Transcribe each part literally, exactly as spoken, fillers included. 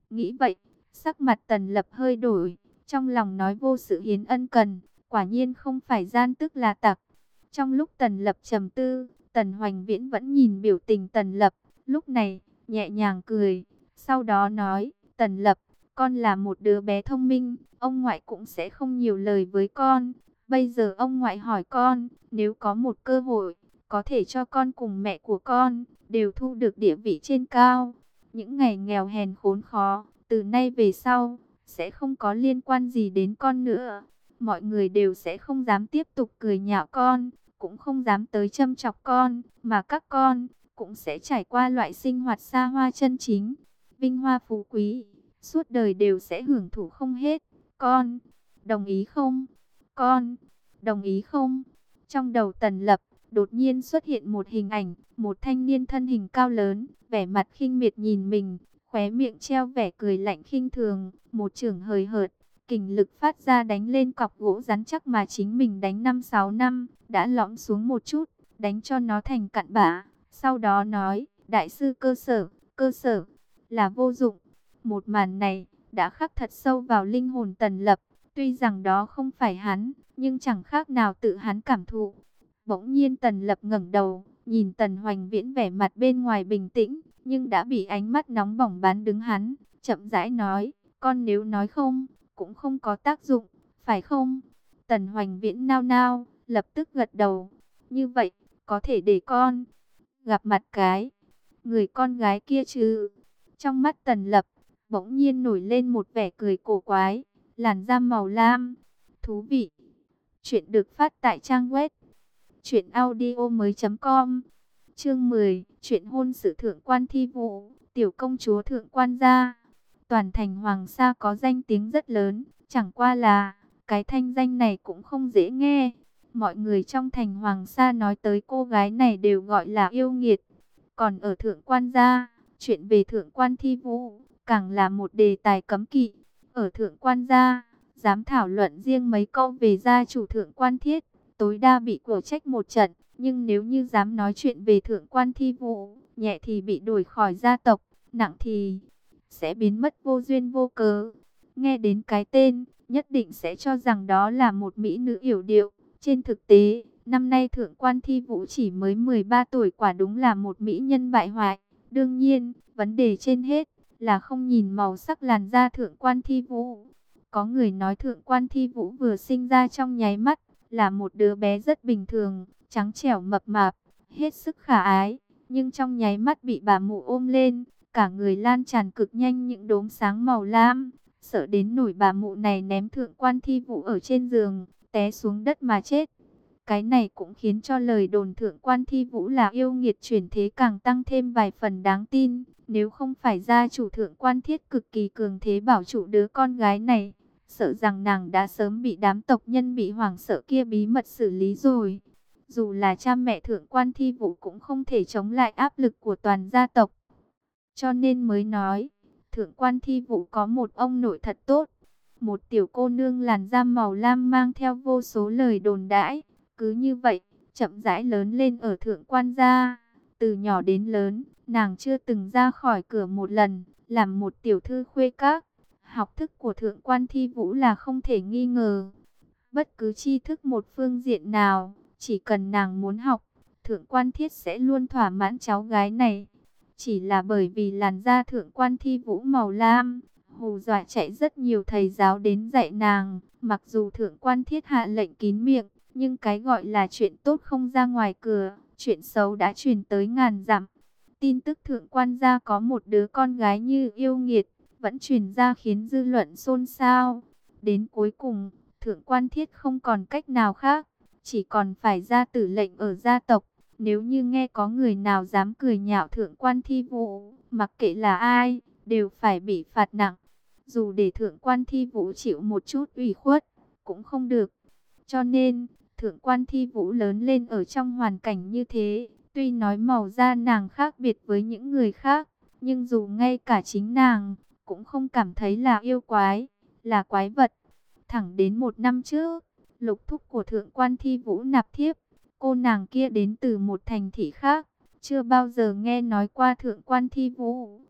Nghĩ vậy, sắc mặt Tần Lập hơi đổi, trong lòng nói vô sự hiến ân cần, quả nhiên không phải gian tức là tặc. Trong lúc Tần Lập trầm tư, Tần Hoành Viễn vẫn nhìn biểu tình Tần Lập, lúc này, nhẹ nhàng cười, sau đó nói, Tần Lập, con là một đứa bé thông minh, ông ngoại cũng sẽ không nhiều lời với con. Bây giờ ông ngoại hỏi con, nếu có một cơ hội, có thể cho con cùng mẹ của con, đều thu được địa vị trên cao. Những ngày nghèo hèn khốn khó, từ nay về sau, sẽ không có liên quan gì đến con nữa. Mọi người đều sẽ không dám tiếp tục cười nhạo con, cũng không dám tới châm chọc con, mà các con cũng sẽ trải qua loại sinh hoạt xa hoa chân chính, vinh hoa phú quý, suốt đời đều sẽ hưởng thụ không hết. Con, đồng ý không? Con, đồng ý không? Trong đầu Tần Lập, đột nhiên xuất hiện một hình ảnh, một thanh niên thân hình cao lớn, vẻ mặt khinh miệt nhìn mình, khóe miệng treo vẻ cười lạnh khinh thường, một chưởng hời hợt, kình lực phát ra đánh lên cọc gỗ rắn chắc mà chính mình đánh năm sáu năm, đã lõm xuống một chút, đánh cho nó thành cặn bã. Sau đó nói, đại sư cơ sở, cơ sở, là vô dụng. Một màn này, đã khắc thật sâu vào linh hồn Tần Lập, tuy rằng đó không phải hắn, nhưng chẳng khác nào tự hắn cảm thụ. Bỗng nhiên Tần Lập ngẩng đầu, nhìn Tần Hoành Viễn vẻ mặt bên ngoài bình tĩnh, nhưng đã bị ánh mắt nóng bỏng bán đứng hắn, chậm rãi nói, con nếu nói không, cũng không có tác dụng, phải không? Tần Hoành Viễn nao nao, lập tức gật đầu, như vậy, có thể để con gặp mặt cái người con gái kia chứ? Trong mắt Tần Lập, bỗng nhiên nổi lên một vẻ cười cổ quái, làn da màu lam, thú vị. Chuyện được phát tại trang web truyện audio mới chấm com. Chương mười, chuyện hôn sự thượng quan Thi Vũ, tiểu công chúa thượng quan gia. Toàn thành Hoàng Sa có danh tiếng rất lớn, chẳng qua là cái thanh danh này cũng không dễ nghe. Mọi người trong thành Hoàng Sa nói tới cô gái này đều gọi là yêu nghiệt. Còn ở thượng quan gia, chuyện về thượng quan Thi Vũ càng là một đề tài cấm kỵ. Ở thượng quan gia, dám thảo luận riêng mấy câu về gia chủ thượng quan Thiết, tối đa bị cổ trách một trận. Nhưng nếu như dám nói chuyện về thượng quan Thi Vũ, nhẹ thì bị đuổi khỏi gia tộc, nặng thì sẽ biến mất vô duyên vô cớ. Nghe đến cái tên, nhất định sẽ cho rằng đó là một mỹ nữ yểu điệu. Trên thực tế, năm nay thượng quan Thi Vũ chỉ mới mười ba tuổi, quả đúng là một mỹ nhân bại hoại. Đương nhiên, vấn đề trên hết là không nhìn màu sắc làn da thượng quan Thi Vũ. Có người nói thượng quan Thi Vũ vừa sinh ra trong nháy mắt, là một đứa bé rất bình thường, trắng trẻo mập mạp, hết sức khả ái. Nhưng trong nháy mắt bị bà mụ ôm lên, cả người lan tràn cực nhanh những đốm sáng màu lam, sợ đến nổi bà mụ này ném thượng quan Thi Vũ ở trên giường, té xuống đất mà chết. Cái này cũng khiến cho lời đồn thượng quan Thi Vũ là yêu nghiệt chuyển thế càng tăng thêm vài phần đáng tin. Nếu không phải gia chủ thượng quan Thiết cực kỳ cường thế bảo chủ đứa con gái này, sợ rằng nàng đã sớm bị đám tộc nhân bị hoảng sợ kia bí mật xử lý rồi. Dù là cha mẹ thượng quan Thi Vũ cũng không thể chống lại áp lực của toàn gia tộc. Cho nên mới nói, thượng quan Thi Vũ có một ông nội thật tốt. Một tiểu cô nương làn da màu lam mang theo vô số lời đồn đãi. Cứ như vậy, chậm rãi lớn lên ở thượng quan gia. Từ nhỏ đến lớn, nàng chưa từng ra khỏi cửa một lần, làm một tiểu thư khuê các. Học thức của thượng quan Thi Vũ là không thể nghi ngờ. Bất cứ tri thức một phương diện nào, chỉ cần nàng muốn học, thượng quan Thiết sẽ luôn thỏa mãn cháu gái này. Chỉ là bởi vì làn da thượng quan Thi Vũ màu lam, hù dọa chạy rất nhiều thầy giáo đến dạy nàng. Mặc dù thượng quan Thiết hạ lệnh kín miệng, nhưng cái gọi là chuyện tốt không ra ngoài cửa, chuyện xấu đã truyền tới ngàn dặm. Tin tức thượng quan gia có một đứa con gái như yêu nghiệt, vẫn truyền ra khiến dư luận xôn xao. Đến cuối cùng, thượng quan Thiết không còn cách nào khác, chỉ còn phải ra tử lệnh ở gia tộc. Nếu như nghe có người nào dám cười nhạo thượng quan Thi Vũ, mặc kệ là ai, đều phải bị phạt nặng. Dù để thượng quan Thi Vũ chịu một chút ủy khuất, cũng không được. Cho nên, thượng quan Thi Vũ lớn lên ở trong hoàn cảnh như thế. Tuy nói màu da nàng khác biệt với những người khác, nhưng dù ngay cả chính nàng cũng không cảm thấy là yêu quái, là quái vật. Thẳng đến một năm trước, lục thúc của thượng quan Thi Vũ nạp thiếp. Cô nàng kia đến từ một thành thị khác, chưa bao giờ nghe nói qua thượng quan Thi Vũ,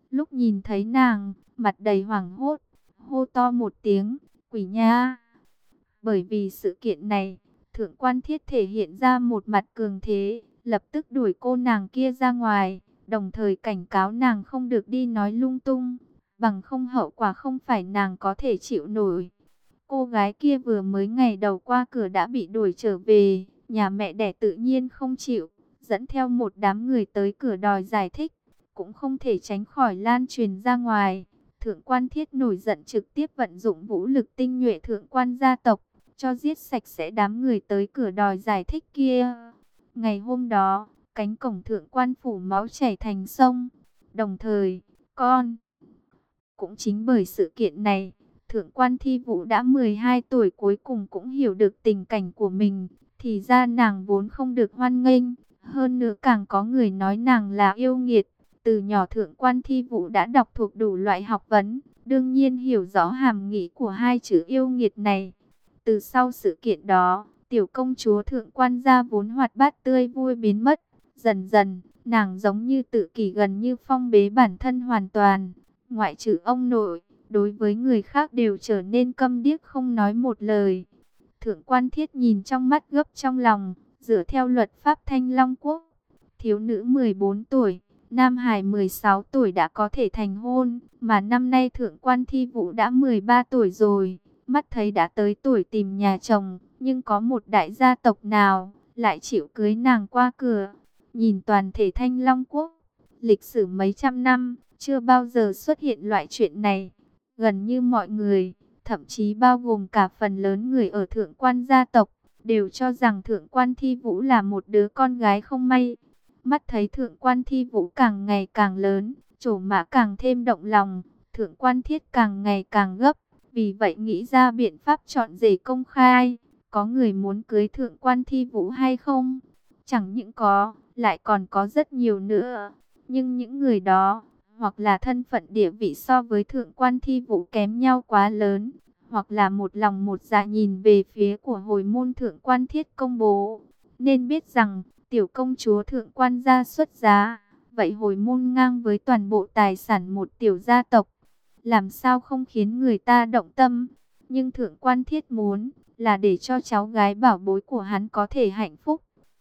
Lúc nhìn thấy nàng, mặt đầy hoảng hốt, hô to một tiếng, quỷ nha. Bởi vì sự kiện này, Thượng Quan Thiết thể hiện ra một mặt cường thế, lập tức đuổi cô nàng kia ra ngoài, đồng thời cảnh cáo nàng không được đi nói lung tung, bằng không hậu quả không phải nàng có thể chịu nổi. Cô gái kia vừa mới ngày đầu qua cửa đã bị đuổi trở về, nhà mẹ đẻ tự nhiên không chịu, dẫn theo một đám người tới cửa đòi giải thích, cũng không thể tránh khỏi lan truyền ra ngoài. Thượng Quan Thiết nổi giận trực tiếp vận dụng vũ lực tinh nhuệ thượng quan gia tộc, cho giết sạch sẽ đám người tới cửa đòi giải thích kia. Ngày hôm đó, cánh cổng thượng quan phủ máu chảy thành sông. Đồng thời, con cũng chính bởi sự kiện này, Thượng quan Thi Vũ đã mười hai tuổi cuối cùng cũng hiểu được tình cảnh của mình. Thì ra nàng vốn không được hoan nghênh, hơn nữa càng có người nói nàng là yêu nghiệt. Từ nhỏ Thượng quan Thi Vũ đã đọc thuộc đủ loại học vấn, đương nhiên hiểu rõ hàm nghĩa của hai chữ yêu nghiệt này. Từ sau sự kiện đó, tiểu công chúa Thượng quan gia vốn hoạt bát tươi vui biến mất. Dần dần, nàng giống như tự kỷ, gần như phong bế bản thân hoàn toàn. Ngoại trừ ông nội, đối với người khác đều trở nên câm điếc không nói một lời. Thượng quan Thiết nhìn trong mắt gấp trong lòng, dựa theo luật pháp Thanh Long Quốc, thiếu nữ mười bốn tuổi, nam hài mười sáu tuổi đã có thể thành hôn, mà năm nay Thượng quan Thi Vũ đã mười ba tuổi rồi, mắt thấy đã tới tuổi tìm nhà chồng, nhưng có một đại gia tộc nào lại chịu cưới nàng qua cửa. Nhìn toàn thể Thanh Long Quốc, lịch sử mấy trăm năm, chưa bao giờ xuất hiện loại chuyện này. Gần như mọi người, thậm chí bao gồm cả phần lớn người ở thượng quan gia tộc, đều cho rằng thượng quan Thi Vũ là một đứa con gái không may. Mắt thấy thượng quan Thi Vũ càng ngày càng lớn, Trổ Mã càng thêm động lòng, thượng quan Thiết càng ngày càng gấp, vì vậy nghĩ ra biện pháp chọn rể công khai. Có người muốn cưới thượng quan Thi Vũ hay không? Chẳng những có, lại còn có rất nhiều nữa. Nhưng những người đó, hoặc là thân phận địa vị so với thượng quan Thi Vũ kém nhau quá lớn, hoặc là một lòng một dạ nhìn về phía của hồi môn thượng quan Thiết công bố. Nên biết rằng, tiểu công chúa thượng quan gia xuất giá, vậy hồi môn ngang với toàn bộ tài sản một tiểu gia tộc, làm sao không khiến người ta động tâm. Nhưng thượng quan Thiết muốn là để cho cháu gái bảo bối của hắn có thể hạnh phúc.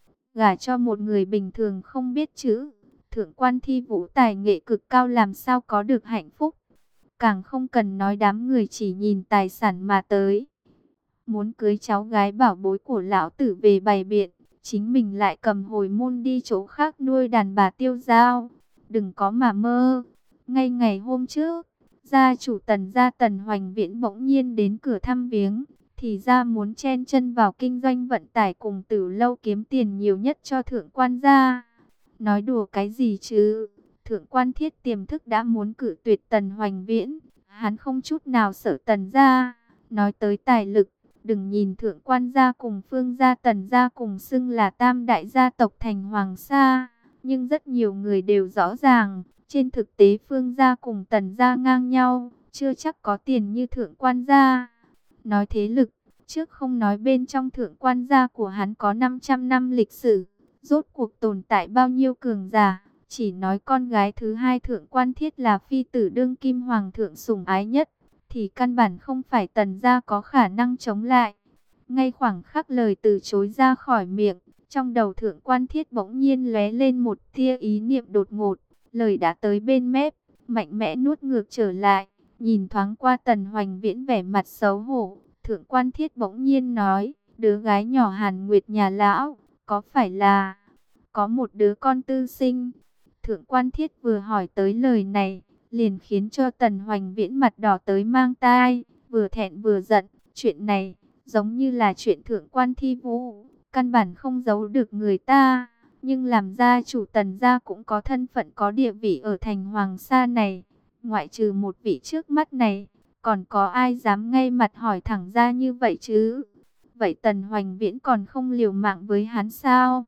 Gả cho một người bình thường không biết chữ, thượng quan Thi Vũ tài nghệ cực cao làm sao có được hạnh phúc. Càng không cần nói đám người chỉ nhìn tài sản mà tới. Muốn cưới cháu gái bảo bối của lão tử về bày biện, chính mình lại cầm hồi môn đi chỗ khác nuôi đàn bà tiêu dao. Đừng có mà mơ. Ngay ngày hôm trước, gia chủ Tần gia Tần Hoành Viễn bỗng nhiên đến cửa thăm viếng. Thì ra muốn chen chân vào kinh doanh vận tải cùng Tử Lâu kiếm tiền nhiều nhất cho thượng quan gia. Nói đùa cái gì chứ? Thượng quan Thiết tiềm thức đã muốn cử tuyệt Tần Hoành Viễn. Hắn không chút nào sợ Tần gia. Nói tới tài lực, đừng nhìn thượng quan gia cùng Phương gia Tần gia cùng xưng là tam đại gia tộc thành Hoàng Sa, nhưng rất nhiều người đều rõ ràng, trên thực tế Phương gia cùng Tần gia ngang nhau, chưa chắc có tiền như thượng quan gia. Nói thế lực, trước không nói bên trong thượng quan gia của hắn có năm trăm năm lịch sử, rốt cuộc tồn tại bao nhiêu cường giả, chỉ nói con gái thứ hai thượng quan Thiết là phi tử đương kim hoàng thượng sủng ái nhất, thì căn bản không phải Tần gia có khả năng chống lại. Ngay khoảng khắc lời từ chối ra khỏi miệng, trong đầu thượng quan Thiết bỗng nhiên lóe lên một tia ý niệm đột ngột, lời đã tới bên mép, mạnh mẽ nuốt ngược trở lại, nhìn thoáng qua Tần Hoành Viễn vẻ mặt xấu hổ, thượng quan Thiết bỗng nhiên nói, đứa gái nhỏ Hàn Nguyệt nhà lão, có phải là có một đứa con tư sinh? Thượng quan Thiết vừa hỏi tới lời này, liền khiến cho Tần Hoành Viễn mặt đỏ tới mang tai, vừa thẹn vừa giận. Chuyện này giống như là chuyện thượng quan Thi Vũ, căn bản không giấu được người ta. Nhưng làm gia chủ Tần gia cũng có thân phận có địa vị ở thành Hoàng Sa này, ngoại trừ một vị trước mắt này, còn có ai dám ngay mặt hỏi thẳng ra như vậy chứ? Vậy Tần Hoành Viễn còn không liều mạng với hắn sao?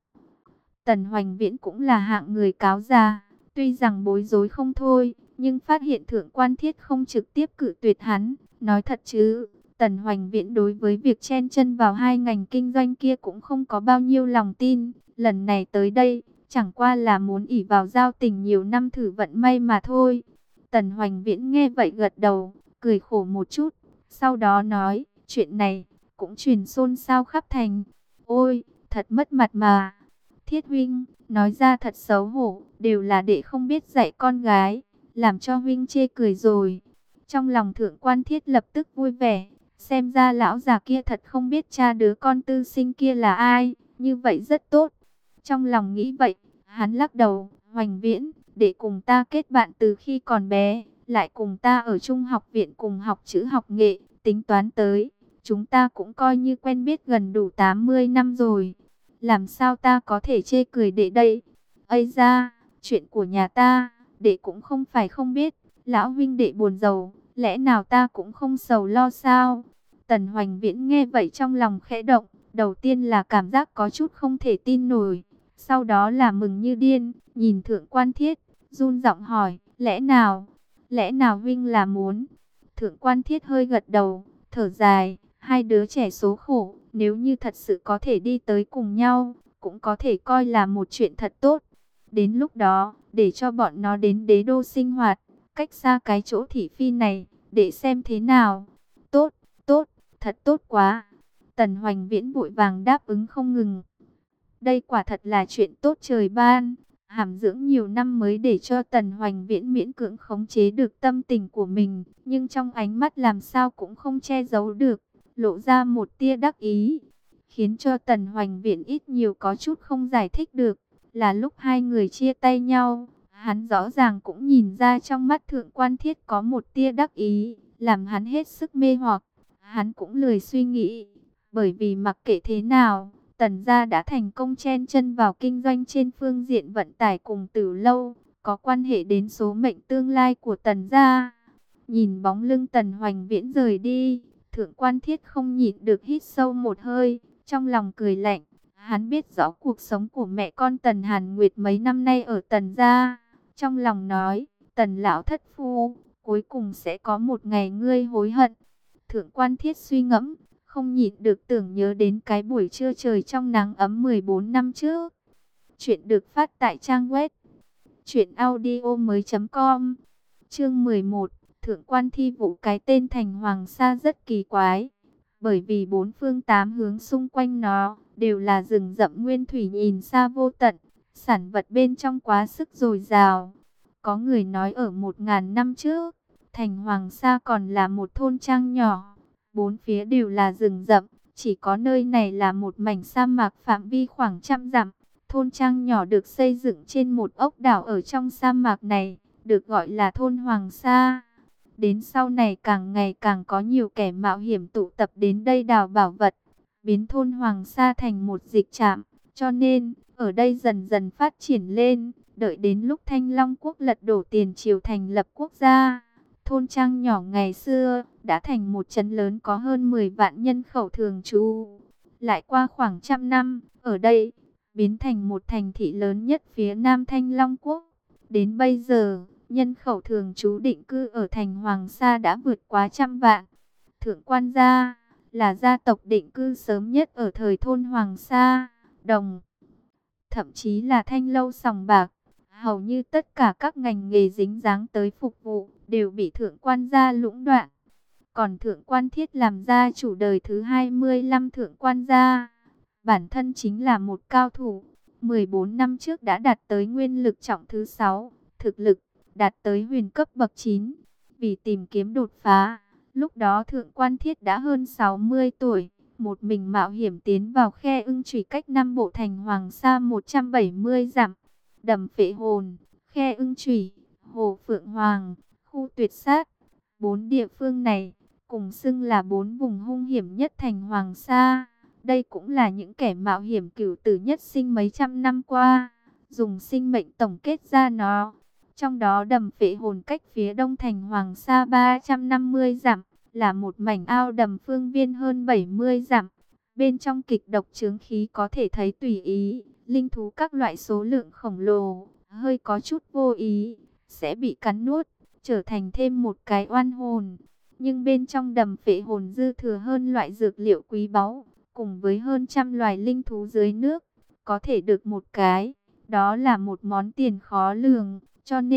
Tần Hoành Viễn cũng là hạng người cáo già, tuy rằng bối rối không thôi, nhưng phát hiện thượng quan Thiết không trực tiếp cự tuyệt hắn. Nói thật chứ, Tần Hoành Viễn đối với việc chen chân vào hai ngành kinh doanh kia cũng không có bao nhiêu lòng tin. Lần này tới đây, chẳng qua là muốn ỷ vào giao tình nhiều năm thử vận may mà thôi. Tần Hoành Viễn nghe vậy gật đầu, cười khổ một chút, sau đó nói, chuyện này cũng truyền xôn xao khắp thành. Ôi, thật mất mặt mà. Thiết huynh, nói ra thật xấu hổ, đều là đệ không biết dạy con gái, làm cho huynh chê cười rồi. Trong lòng Thượng Quan Thiết lập tức vui vẻ, xem ra lão già kia thật không biết cha đứa con tư sinh kia là ai, như vậy rất tốt. Trong lòng nghĩ vậy, hắn lắc đầu, Hoành Viễn, để cùng ta kết bạn từ khi còn bé, lại cùng ta ở trung học viện cùng học chữ học nghệ, tính toán tới, chúng ta cũng coi như quen biết gần đủ tám mươi năm rồi. Làm sao ta có thể chê cười đệ đây? Ây ra, chuyện của nhà ta, đệ cũng không phải không biết, lão huynh đệ buồn rầu, lẽ nào ta cũng không sầu lo sao? Tần Hoành Viễn nghe vậy trong lòng khẽ động, đầu tiên là cảm giác có chút không thể tin nổi, sau đó là mừng như điên, nhìn Thượng Quan Thiết, run giọng hỏi, lẽ nào, lẽ nào huynh là muốn? Thượng Quan Thiết hơi gật đầu, thở dài, hai đứa trẻ số khổ, nếu như thật sự có thể đi tới cùng nhau, cũng có thể coi là một chuyện thật tốt. Đến lúc đó, để cho bọn nó đến đế đô sinh hoạt, cách xa cái chỗ thị phi này, để xem thế nào. Tốt, tốt, thật tốt quá. Tần Hoành Viễn vội vàng đáp ứng không ngừng. Đây quả thật là chuyện tốt trời ban. Hàm dưỡng nhiều năm mới để cho Tần Hoành Viễn miễn cưỡng khống chế được tâm tình của mình, nhưng trong ánh mắt làm sao cũng không che giấu được, lộ ra một tia đắc ý, khiến cho Tần Hoành Viễn ít nhiều có chút không giải thích được. Là lúc hai người chia tay nhau, hắn rõ ràng cũng nhìn ra trong mắt Thượng Quan Thiết có một tia đắc ý, làm hắn hết sức mê hoặc. Hắn cũng lười suy nghĩ, bởi vì mặc kệ thế nào, Tần gia đã thành công chen chân vào kinh doanh trên phương diện vận tải cùng Tử Lâu, có quan hệ đến số mệnh tương lai của Tần gia. Nhìn bóng lưng Tần Hoành Viễn rời đi, Thượng Quan Thiết không nhịn được hít sâu một hơi, trong lòng cười lạnh. Hắn biết rõ cuộc sống của mẹ con Tần Hàn Nguyệt mấy năm nay ở Tần gia, trong lòng nói, Tần lão thất phu, cuối cùng sẽ có một ngày ngươi hối hận. Thượng Quan Thiết suy ngẫm, không nhịn được tưởng nhớ đến cái buổi trưa trời trong nắng ấm mười bốn năm trước. Chuyện được phát tại trang web truyện audio mới chấm com. Chương mười một, Thượng Quan Thi Vũ. Cái tên Thành Hoàng Sa rất kỳ quái, bởi vì bốn phương tám hướng xung quanh nó đều là rừng rậm nguyên thủy nhìn xa vô tận, sản vật bên trong quá sức dồi dào. Có người nói ở một ngàn năm trước, Thành Hoàng Sa còn là một thôn trang nhỏ, bốn phía đều là rừng rậm, chỉ có nơi này là một mảnh sa mạc phạm vi khoảng trăm dặm. Thôn trang nhỏ được xây dựng trên một ốc đảo ở trong sa mạc này, được gọi là thôn Hoàng Sa. Đến sau này càng ngày càng có nhiều kẻ mạo hiểm tụ tập đến đây đào bảo vật, biến thôn Hoàng Sa thành một dịch trạm, cho nên ở đây dần dần phát triển lên. Đợi đến lúc Thanh Long quốc lật đổ tiền triều thành lập quốc gia, thôn trang nhỏ ngày xưa đã thành một trấn lớn có hơn mười vạn nhân khẩu thường trú. Lại qua khoảng trăm năm, ở đây biến thành một thành thị lớn nhất phía Nam Thanh Long quốc. Đến bây giờ, nhân khẩu thường trú định cư ở thành Hoàng Sa đã vượt quá trăm vạn. Thượng Quan gia là gia tộc định cư sớm nhất ở thời thôn Hoàng Sa, Đồng, thậm chí là Thanh Lâu sòng bạc. Hầu như tất cả các ngành nghề dính dáng tới phục vụ đều bị Thượng Quan gia lũng đoạn. Còn Thượng Quan Thiết làm gia chủ đời thứ hai mươi lăm Thượng Quan gia, bản thân chính là một cao thủ, mười bốn năm trước đã đạt tới nguyên lực trọng thứ sáu, thực lực đạt tới huyền cấp bậc chín. Vì tìm kiếm đột phá, lúc đó Thượng Quan Thiết đã hơn sáu mươi tuổi, một mình mạo hiểm tiến vào khe ưng chủy cách Nam Bộ thành Hoàng Sa một trăm bảy mươi dặm. Đầm Phệ Hồn, khe ưng chủy, hồ Phượng Hoàng, khu tuyệt sát, bốn địa phương này cùng xưng là bốn vùng hung hiểm nhất thành Hoàng Sa. Đây cũng là những kẻ mạo hiểm cửu tử nhất sinh mấy trăm năm qua dùng sinh mệnh tổng kết ra nó. Trong đó Đầm Phệ Hồn cách phía đông thành Hoàng Sa ba trăm năm mươi dặm, là một mảnh ao đầm phương viên hơn bảy mươi dặm. Bên trong kịch độc chướng khí có thể thấy tùy ý, linh thú các loại số lượng khổng lồ, hơi có chút vô ý, sẽ bị cắn nuốt, trở thành thêm một cái oan hồn. Nhưng bên trong Đầm Phệ Hồn dư thừa hơn loại dược liệu quý báu, cùng với hơn trăm loài linh thú dưới nước, có thể được một cái, đó là một món tiền khó lường. Cho nên,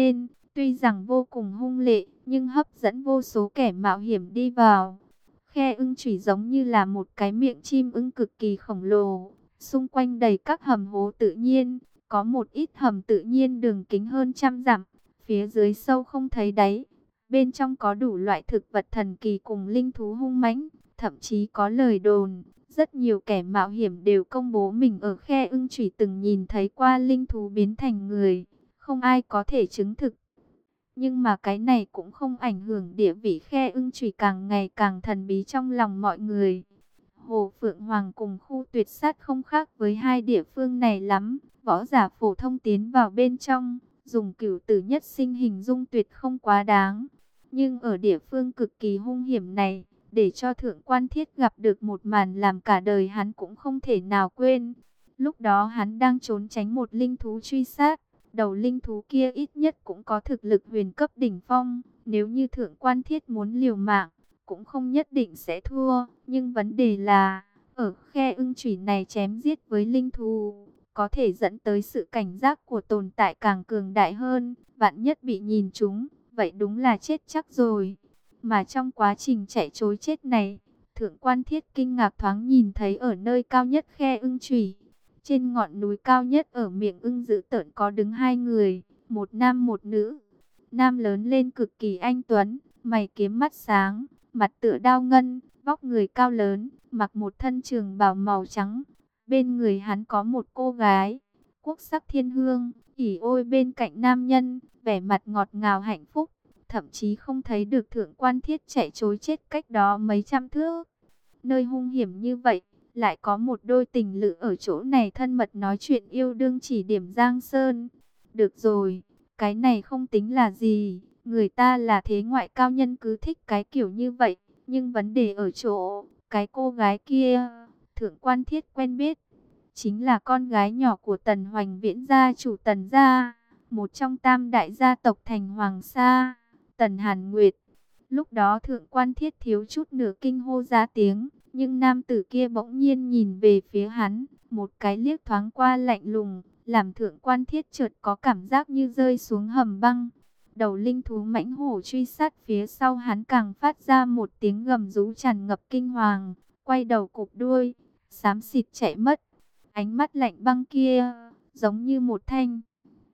Tuy rằng vô cùng hung lệ, nhưng hấp dẫn vô số kẻ mạo hiểm đi vào. Khe ưng chủy giống như là một cái miệng chim ưng cực kỳ khổng lồ, xung quanh đầy các hầm hố tự nhiên, có một ít hầm tự nhiên đường kính hơn trăm dặm, phía dưới sâu không thấy đáy. Bên trong có đủ loại thực vật thần kỳ cùng linh thú hung mãnh, thậm chí có lời đồn, rất nhiều kẻ mạo hiểm đều công bố mình ở khe ưng chủy từng nhìn thấy qua linh thú biến thành người, không ai có thể chứng thực. Nhưng mà cái này cũng không ảnh hưởng địa vị khe ưng chủy càng ngày càng thần bí trong lòng mọi người. Hồ Phượng Hoàng cùng khu tuyệt sát không khác với hai địa phương này lắm. Võ giả phổ thông tiến vào bên trong, dùng cửu tử nhất sinh hình dung tuyệt không quá đáng. Nhưng ở địa phương cực kỳ hung hiểm này, để cho Thượng Quan Thiết gặp được một màn làm cả đời hắn cũng không thể nào quên. Lúc đó hắn đang trốn tránh một linh thú truy sát. Đầu linh thú kia ít nhất cũng có thực lực huyền cấp đỉnh phong. Nếu như Thượng Quan Thiết muốn liều mạng, cũng không nhất định sẽ thua. Nhưng vấn đề là, ở khe ưng chủy này chém giết với linh thú, có thể dẫn tới sự cảnh giác của tồn tại càng cường đại hơn. Vạn nhất bị nhìn trúng, vậy đúng là chết chắc rồi. Mà trong quá trình chạy trối chết này, Thượng Quan Thiết kinh ngạc thoáng nhìn thấy ở nơi cao nhất khe ưng chủy, trên ngọn núi cao nhất ở miệng ưng dữ tợn có đứng hai người, một nam một nữ. Nam lớn lên cực kỳ anh tuấn, mày kiếm mắt sáng, mặt tựa đao ngân, vóc người cao lớn, mặc một thân trường bào màu trắng. Bên người hắn có một cô gái, quốc sắc thiên hương, ỉ ôi bên cạnh nam nhân, vẻ mặt ngọt ngào hạnh phúc. Thậm chí không thấy được Thượng Quan Thiết chạy trối chết cách đó mấy trăm thước. Nơi hung hiểm như vậy, lại có một đôi tình lữ ở chỗ này thân mật nói chuyện yêu đương chỉ điểm Giang Sơn. Được rồi, cái này không tính là gì, người ta là thế ngoại cao nhân cứ thích cái kiểu như vậy. Nhưng vấn đề ở chỗ, cái cô gái kia, Thượng Quan Thiết quen biết, chính là con gái nhỏ của Tần Hoành Viễn gia chủ Tần gia, một trong tam đại gia tộc thành Hoàng Sa, Tần Hàn Nguyệt. Lúc đó Thượng Quan Thiết thiếu chút nửa kinh hô ra tiếng, nhưng nam tử kia bỗng nhiên nhìn về phía hắn, một cái liếc thoáng qua lạnh lùng, làm Thượng Quan Thiết chợt có cảm giác như rơi xuống hầm băng. Đầu linh thú mãnh hổ truy sát phía sau hắn càng phát ra một tiếng gầm rú tràn ngập kinh hoàng, quay đầu cụp đuôi, xám xịt chạy mất. Ánh mắt lạnh băng kia, giống như một thanh.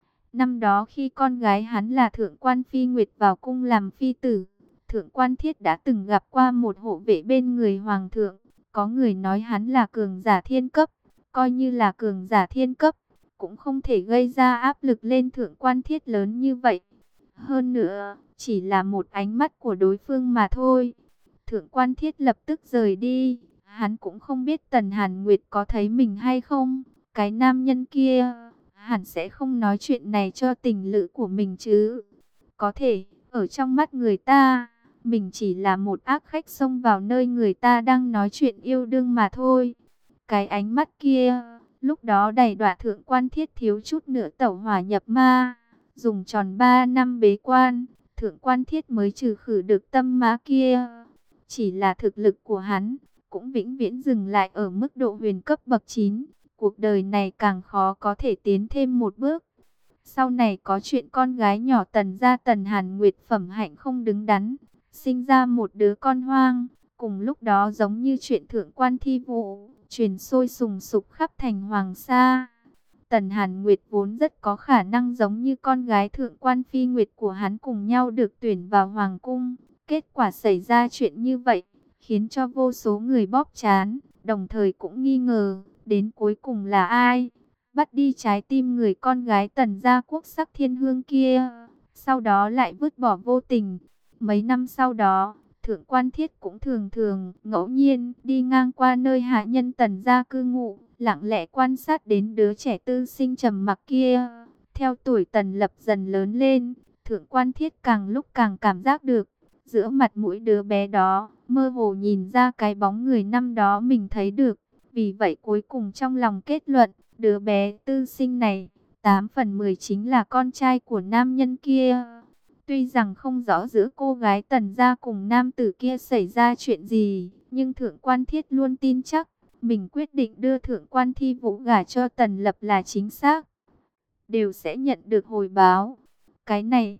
Năm đó khi con gái hắn là Thượng Quan Phi Nguyệt vào cung làm phi tử, Thượng Quan Thiết đã từng gặp qua một hộ vệ bên người hoàng thượng. Có người nói hắn là cường giả thiên cấp, coi như là cường giả thiên cấp, cũng không thể gây ra áp lực lên Thượng Quan Thiết lớn như vậy. Hơn nữa, chỉ là một ánh mắt của đối phương mà thôi. Thượng Quan Thiết lập tức rời đi, hắn cũng không biết Tần Hàn Nguyệt có thấy mình hay không. Cái nam nhân kia, hẳn sẽ không nói chuyện này cho tình lữ của mình chứ. Có thể, ở trong mắt người ta, mình chỉ là một ác khách xông vào nơi người ta đang nói chuyện yêu đương mà thôi. Cái ánh mắt kia, lúc đó đầy đọa Thượng Quan Thiết thiếu chút nữa tẩu hỏa nhập ma. Dùng tròn ba năm bế quan, Thượng Quan Thiết mới trừ khử được tâm ma kia. Chỉ là thực lực của hắn, cũng vĩnh viễn dừng lại ở mức độ huyền cấp bậc chín. Cuộc đời này càng khó có thể tiến thêm một bước. Sau này có chuyện con gái nhỏ Tần gia Tần Hàn Nguyệt phẩm hạnh không đứng đắn, sinh ra một đứa con hoang. Cùng lúc đó giống như chuyện Thượng Quan Thi Vũ, truyền sôi sùng sục khắp thành Hoàng Sa. Tần Hàn Nguyệt vốn rất có khả năng giống như con gái Thượng Quan Phi Nguyệt của hắn cùng nhau được tuyển vào Hoàng Cung. Kết quả xảy ra chuyện như vậy, khiến cho vô số người bóp trán, đồng thời cũng nghi ngờ, đến cuối cùng là ai bắt đi trái tim người con gái Tần gia quốc sắc thiên hương kia, sau đó lại vứt bỏ vô tình. Mấy năm sau đó, Thượng Quan Thiết cũng thường thường, ngẫu nhiên, đi ngang qua nơi hạ nhân Tần gia cư ngụ, lặng lẽ quan sát đến đứa trẻ tư sinh trầm mặc kia. Theo tuổi Tần Lập dần lớn lên, Thượng Quan Thiết càng lúc càng cảm giác được, giữa mặt mũi đứa bé đó, mơ hồ nhìn ra cái bóng người năm đó mình thấy được. Vì vậy cuối cùng trong lòng kết luận, đứa bé tư sinh này, tám phần mười chính là con trai của nam nhân kia. Tuy rằng không rõ giữa cô gái Tần gia cùng nam tử kia xảy ra chuyện gì, nhưng Thượng Quan Thiết luôn tin chắc, mình quyết định đưa Thượng Quan Thi Vũ gả cho Tần Lập là chính xác, đều sẽ nhận được hồi báo. Cái này,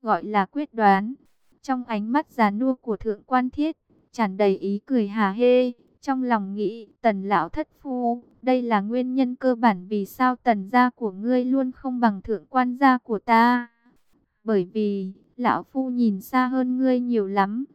gọi là quyết đoán. Trong ánh mắt già nua của Thượng Quan Thiết, tràn đầy ý cười hả hê. Trong lòng nghĩ, Tần lão thất phu, đây là nguyên nhân cơ bản vì sao Tần gia của ngươi luôn không bằng Thượng Quan gia của ta. Bởi vì, lão phu nhìn xa hơn ngươi nhiều lắm.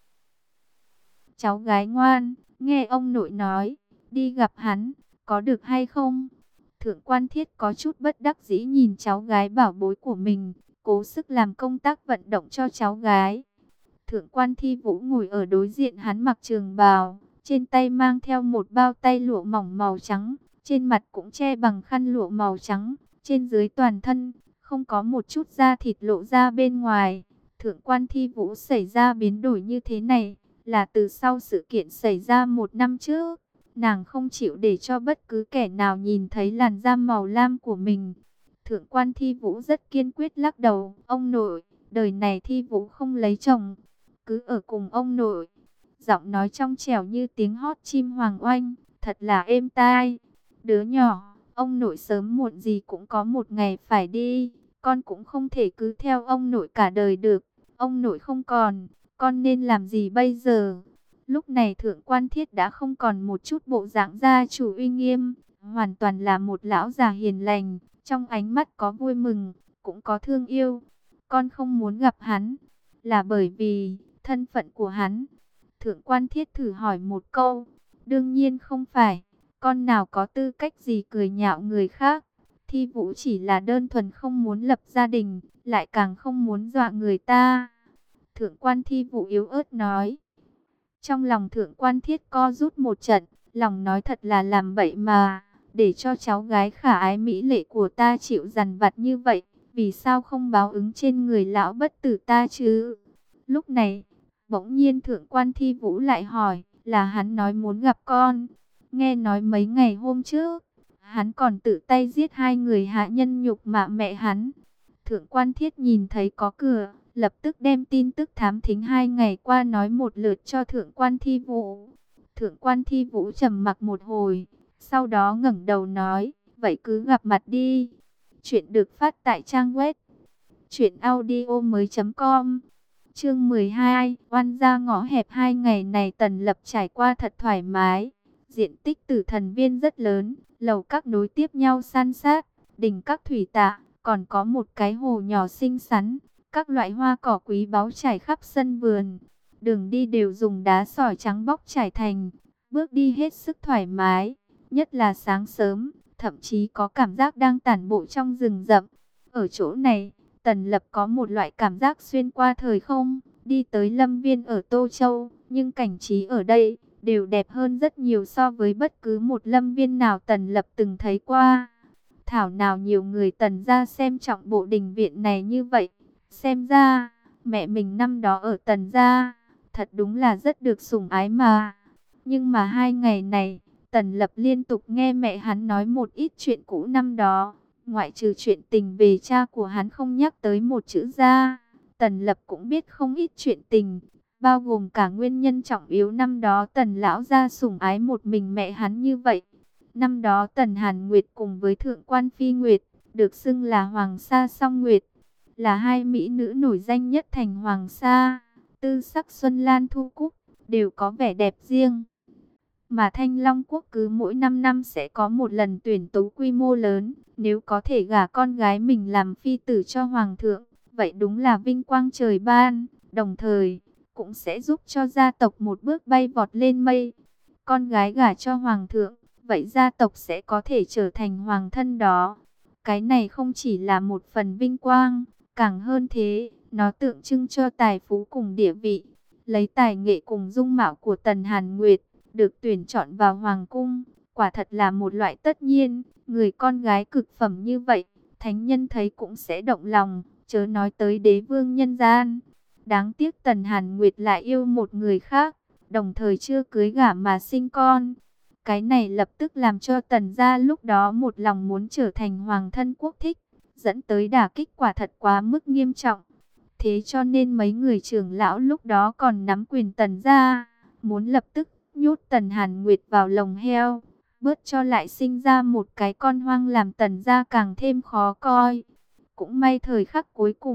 Cháu gái ngoan, nghe ông nội nói, đi gặp hắn, có được hay không? Thượng Quan Thiết có chút bất đắc dĩ nhìn cháu gái bảo bối của mình, cố sức làm công tác vận động cho cháu gái. Thượng Quan Thi Vũ ngồi ở đối diện hắn, mặc trường bào, trên tay mang theo một bao tay lụa mỏng màu trắng, trên mặt cũng che bằng khăn lụa màu trắng, trên dưới toàn thân, không có một chút da thịt lộ ra bên ngoài. Thượng Quan Thi Vũ xảy ra biến đổi như thế này, là từ sau sự kiện xảy ra một năm trước. Nàng không chịu để cho bất cứ kẻ nào nhìn thấy làn da màu lam của mình. Thượng Quan Thi Vũ rất kiên quyết lắc đầu, ông nội, đời này Thi Vũ không lấy chồng, cứ ở cùng ông nội. Giọng nói trong trẻo như tiếng hót chim hoàng oanh, thật là êm tai. Đứa nhỏ, ông nội sớm muộn gì cũng có một ngày phải đi, con cũng không thể cứ theo ông nội cả đời được. Ông nội không còn, con nên làm gì bây giờ? Lúc này Thượng Quan Thiết đã không còn một chút bộ dạng gia chủ uy nghiêm, hoàn toàn là một lão già hiền lành, trong ánh mắt có vui mừng, cũng có thương yêu. Con không muốn gặp hắn, là bởi vì thân phận của hắn. Thượng Quan Thiết thử hỏi một câu, đương nhiên không phải, con nào có tư cách gì cười nhạo người khác. Thi Vũ chỉ là đơn thuần không muốn lập gia đình, lại càng không muốn dọa người ta. Thượng Quan Thi Vũ yếu ớt nói. Trong lòng Thượng Quan Thiết co rút một trận, lòng nói thật là làm bậy mà, để cho cháu gái khả ái mỹ lệ của ta chịu dằn vặt như vậy, vì sao không báo ứng trên người lão bất tử ta chứ? Lúc này, bỗng nhiên Thượng Quan Thi Vũ lại hỏi, là hắn nói muốn gặp con. Nghe nói mấy ngày hôm trước, hắn còn tự tay giết hai người hạ nhân nhục mạ mẹ hắn. Thượng Quan Thiết nhìn thấy có cửa, lập tức đem tin tức thám thính hai ngày qua nói một lượt cho Thượng Quan Thi Vũ. Thượng Quan Thi Vũ trầm mặc một hồi, sau đó ngẩng đầu nói, vậy cứ gặp mặt đi. Chuyện được phát tại trang web truyện audio mới chấm com. Chương mười hai, oan gia ngõ hẹp. Hai ngày này Tần Lập trải qua thật thoải mái. Diện tích Tử Thần Viên rất lớn, lầu các nối tiếp nhau san sát, đỉnh các thủy tạ, còn có một cái hồ nhỏ xinh xắn. Các loại hoa cỏ quý báu trải khắp sân vườn. Đường đi đều dùng đá sỏi trắng bóc trải thành, bước đi hết sức thoải mái, nhất là sáng sớm, thậm chí có cảm giác đang tản bộ trong rừng rậm. Ở chỗ này, Tần Lập có một loại cảm giác xuyên qua thời không, đi tới lâm viên ở Tô Châu, nhưng cảnh trí ở đây đều đẹp hơn rất nhiều so với bất cứ một lâm viên nào Tần Lập từng thấy qua. Thảo nào nhiều người Tần gia xem trọng bộ đình viện này như vậy. Xem ra, mẹ mình năm đó ở Tần gia, thật đúng là rất được sủng ái mà. Nhưng mà hai ngày này, Tần Lập liên tục nghe mẹ hắn nói một ít chuyện cũ năm đó. Ngoại trừ chuyện tình về cha của hắn không nhắc tới một chữ ra, Tần Lập cũng biết không ít chuyện tình, bao gồm cả nguyên nhân trọng yếu năm đó Tần lão gia sủng ái một mình mẹ hắn như vậy. Năm đó Tần Hàn Nguyệt cùng với Thượng Quan Phi Nguyệt, được xưng là Hoàng Sa Song Nguyệt, là hai mỹ nữ nổi danh nhất thành Hoàng Sa. Tư sắc Xuân Lan Thu Cúc, đều có vẻ đẹp riêng. Mà Thanh Long Quốc cứ mỗi năm năm sẽ có một lần tuyển tú quy mô lớn. Nếu có thể gả con gái mình làm phi tử cho Hoàng thượng, vậy đúng là vinh quang trời ban. Đồng thời, cũng sẽ giúp cho gia tộc một bước bay vọt lên mây. Con gái gả cho Hoàng thượng, vậy gia tộc sẽ có thể trở thành hoàng thân đó. Cái này không chỉ là một phần vinh quang, càng hơn thế, nó tượng trưng cho tài phú cùng địa vị. Lấy tài nghệ cùng dung mạo của Tần Hàn Nguyệt, được tuyển chọn vào hoàng cung, quả thật là một loại tất nhiên. Người con gái cực phẩm như vậy, thánh nhân thấy cũng sẽ động lòng, chớ nói tới đế vương nhân gian. Đáng tiếc Tần Hàn Nguyệt lại yêu một người khác, đồng thời chưa cưới gả mà sinh con. Cái này lập tức làm cho Tần gia lúc đó một lòng muốn trở thành hoàng thân quốc thích, dẫn tới đả kích quả thật quá mức nghiêm trọng. Thế cho nên mấy người trưởng lão lúc đó còn nắm quyền Tần gia, muốn lập tức nhốt Tần Hàn Nguyệt vào lồng heo, bớt cho lại sinh ra một cái con hoang làm Tần gia càng thêm khó coi. Cũng may thời khắc cuối cùng,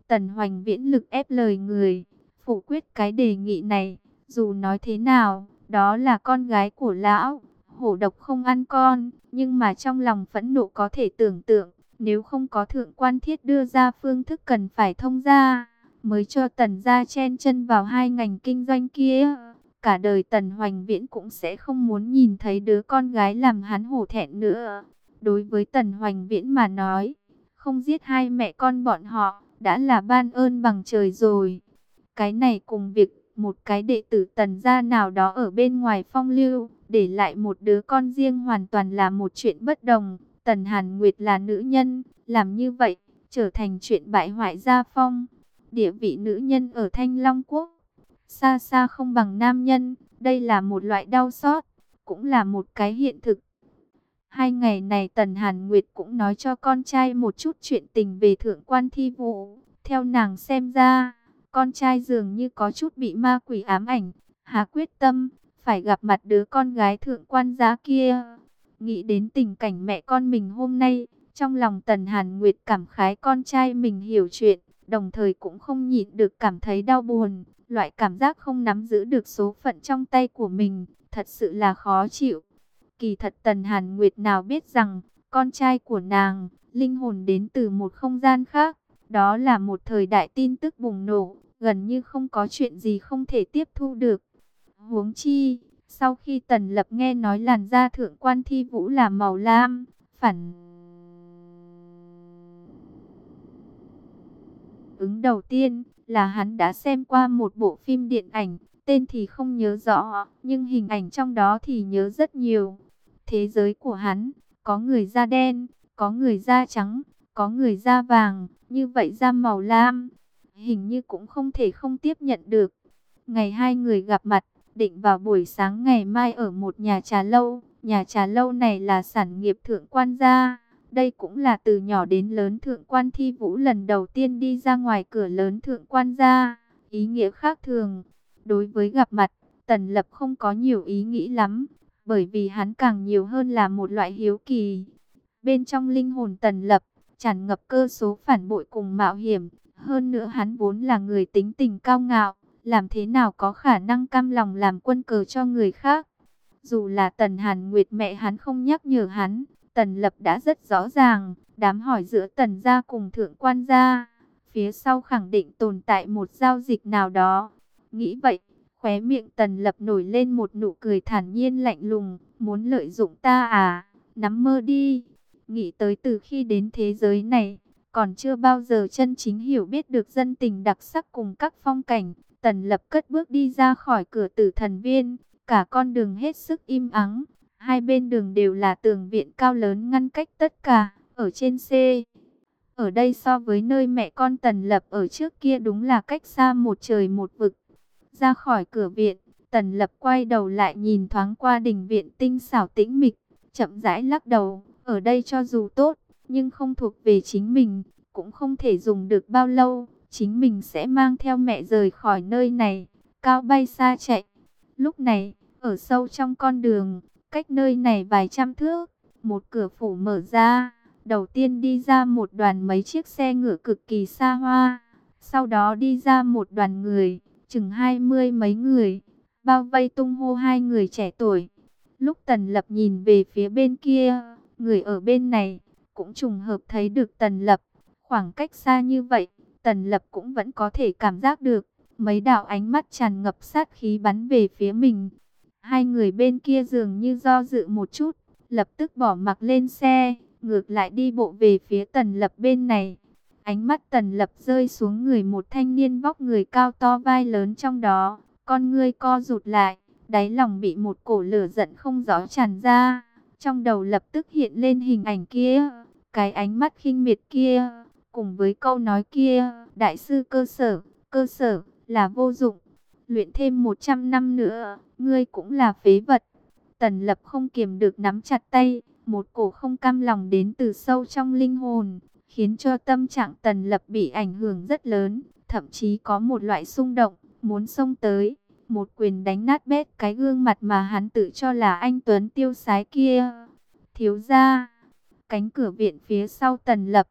Tần Hoành Viễn lực ép lời người, phủ quyết cái đề nghị này. Dù nói thế nào, đó là con gái của lão, hổ độc không ăn con, nhưng mà trong lòng phẫn nộ có thể tưởng tượng, nếu không có thượng quan thiết đưa ra phương thức cần phải thông ra, mới cho Tần gia chen chân vào hai ngành kinh doanh kia. Cả đời Tần Hoành Viễn cũng sẽ không muốn nhìn thấy đứa con gái làm hắn hổ thẹn nữa. Đối với Tần Hoành Viễn mà nói, không giết hai mẹ con bọn họ, đã là ban ơn bằng trời rồi. Cái này cùng việc một cái đệ tử Tần gia nào đó ở bên ngoài phong lưu, để lại một đứa con riêng hoàn toàn là một chuyện bất đồng. Tần Hàn Nguyệt là nữ nhân, làm như vậy, trở thành chuyện bại hoại gia phong. Địa vị nữ nhân ở Thanh Long Quốc, xa xa không bằng nam nhân, đây là một loại đau xót, cũng là một cái hiện thực. Hai ngày này Tần Hàn Nguyệt cũng nói cho con trai một chút chuyện tình về Thượng quan Thi Vũ. Theo nàng xem ra, con trai dường như có chút bị ma quỷ ám ảnh, hà quyết tâm, phải gặp mặt đứa con gái thượng quan giá kia. Nghĩ đến tình cảnh mẹ con mình hôm nay, trong lòng Tần Hàn Nguyệt cảm khái con trai mình hiểu chuyện, đồng thời cũng không nhịn được cảm thấy đau buồn. Loại cảm giác không nắm giữ được số phận trong tay của mình, thật sự là khó chịu. Kỳ thật Tần Hàn Nguyệt nào biết rằng, con trai của nàng, linh hồn đến từ một không gian khác. Đó là một thời đại tin tức bùng nổ, gần như không có chuyện gì không thể tiếp thu được. Huống chi, sau khi Tần Lập nghe nói làn da thượng quan Thi Vũ là màu lam, phản ứng đầu tiên là hắn đã xem qua một bộ phim điện ảnh, tên thì không nhớ rõ, nhưng hình ảnh trong đó thì nhớ rất nhiều. Thế giới của hắn, có người da đen, có người da trắng, có người da vàng, như vậy da màu lam, hình như cũng không thể không tiếp nhận được. Ngày hai người gặp mặt, định vào buổi sáng ngày mai ở một nhà trà lâu. Nhà trà lâu này là sản nghiệp thượng quan gia. Đây cũng là từ nhỏ đến lớn thượng quan Thi Vũ lần đầu tiên đi ra ngoài cửa lớn thượng quan gia. Ý nghĩa khác thường. Đối với gặp mặt, Tần Lập không có nhiều ý nghĩ lắm, bởi vì hắn càng nhiều hơn là một loại hiếu kỳ. Bên trong linh hồn Tần Lập, tràn ngập cơ số phản bội cùng mạo hiểm. Hơn nữa hắn vốn là người tính tình cao ngạo, làm thế nào có khả năng cam lòng làm quân cờ cho người khác. Dù là Tần Hàn Nguyệt mẹ hắn không nhắc nhở hắn, Tần Lập đã rất rõ ràng, đám hỏi giữa Tần gia cùng thượng quan gia, phía sau khẳng định tồn tại một giao dịch nào đó. Nghĩ vậy, khóe miệng Tần Lập nổi lên một nụ cười thản nhiên lạnh lùng, muốn lợi dụng ta à, nắm mơ đi. Nghĩ tới từ khi đến thế giới này, còn chưa bao giờ chân chính hiểu biết được dân tình đặc sắc cùng các phong cảnh. Tần Lập cất bước đi ra khỏi cửa Tử Thần Viên, cả con đường hết sức im ắng. Hai bên đường đều là tường viện cao lớn ngăn cách tất cả, ở trên C. Ở đây so với nơi mẹ con Tần Lập ở trước kia đúng là cách xa một trời một vực. Ra khỏi cửa viện, Tần Lập quay đầu lại nhìn thoáng qua đình viện tinh xảo tĩnh mịch, chậm rãi lắc đầu. Ở đây cho dù tốt, nhưng không thuộc về chính mình, cũng không thể dùng được bao lâu. Chính mình sẽ mang theo mẹ rời khỏi nơi này, cao bay xa chạy. Lúc này, ở sâu trong con đường, cách nơi này vài trăm thước, một cửa phủ mở ra. Đầu tiên đi ra một đoàn mấy chiếc xe ngựa cực kỳ xa hoa. Sau đó đi ra một đoàn người, chừng hai mươi mấy người, bao vây tung hô hai người trẻ tuổi. Lúc Tần Lập nhìn về phía bên kia, người ở bên này cũng trùng hợp thấy được Tần Lập. Khoảng cách xa như vậy, Tần Lập cũng vẫn có thể cảm giác được mấy đạo ánh mắt tràn ngập sát khí bắn về phía mình. Hai người bên kia dường như do dự một chút, lập tức bỏ mặc lên xe, ngược lại đi bộ về phía Tần Lập bên này. Ánh mắt Tần Lập rơi xuống người một thanh niên vóc người cao to vai lớn trong đó, con ngươi co rụt lại, đáy lòng bị một cổ lửa giận không rõ tràn ra. Trong đầu lập tức hiện lên hình ảnh kia, cái ánh mắt khinh miệt kia, cùng với câu nói kia, đại sư cơ sở, cơ sở là vô dụng, luyện thêm một trăm năm nữa, ngươi cũng là phế vật. Tần Lập không kiềm được nắm chặt tay, một cổ không cam lòng đến từ sâu trong linh hồn, khiến cho tâm trạng Tần Lập bị ảnh hưởng rất lớn, thậm chí có một loại xung động, muốn xông tới, một quyền đánh nát bét cái gương mặt mà hắn tự cho là anh tuấn tiêu sái kia. Thiếu gia, cánh cửa viện phía sau Tần Lập,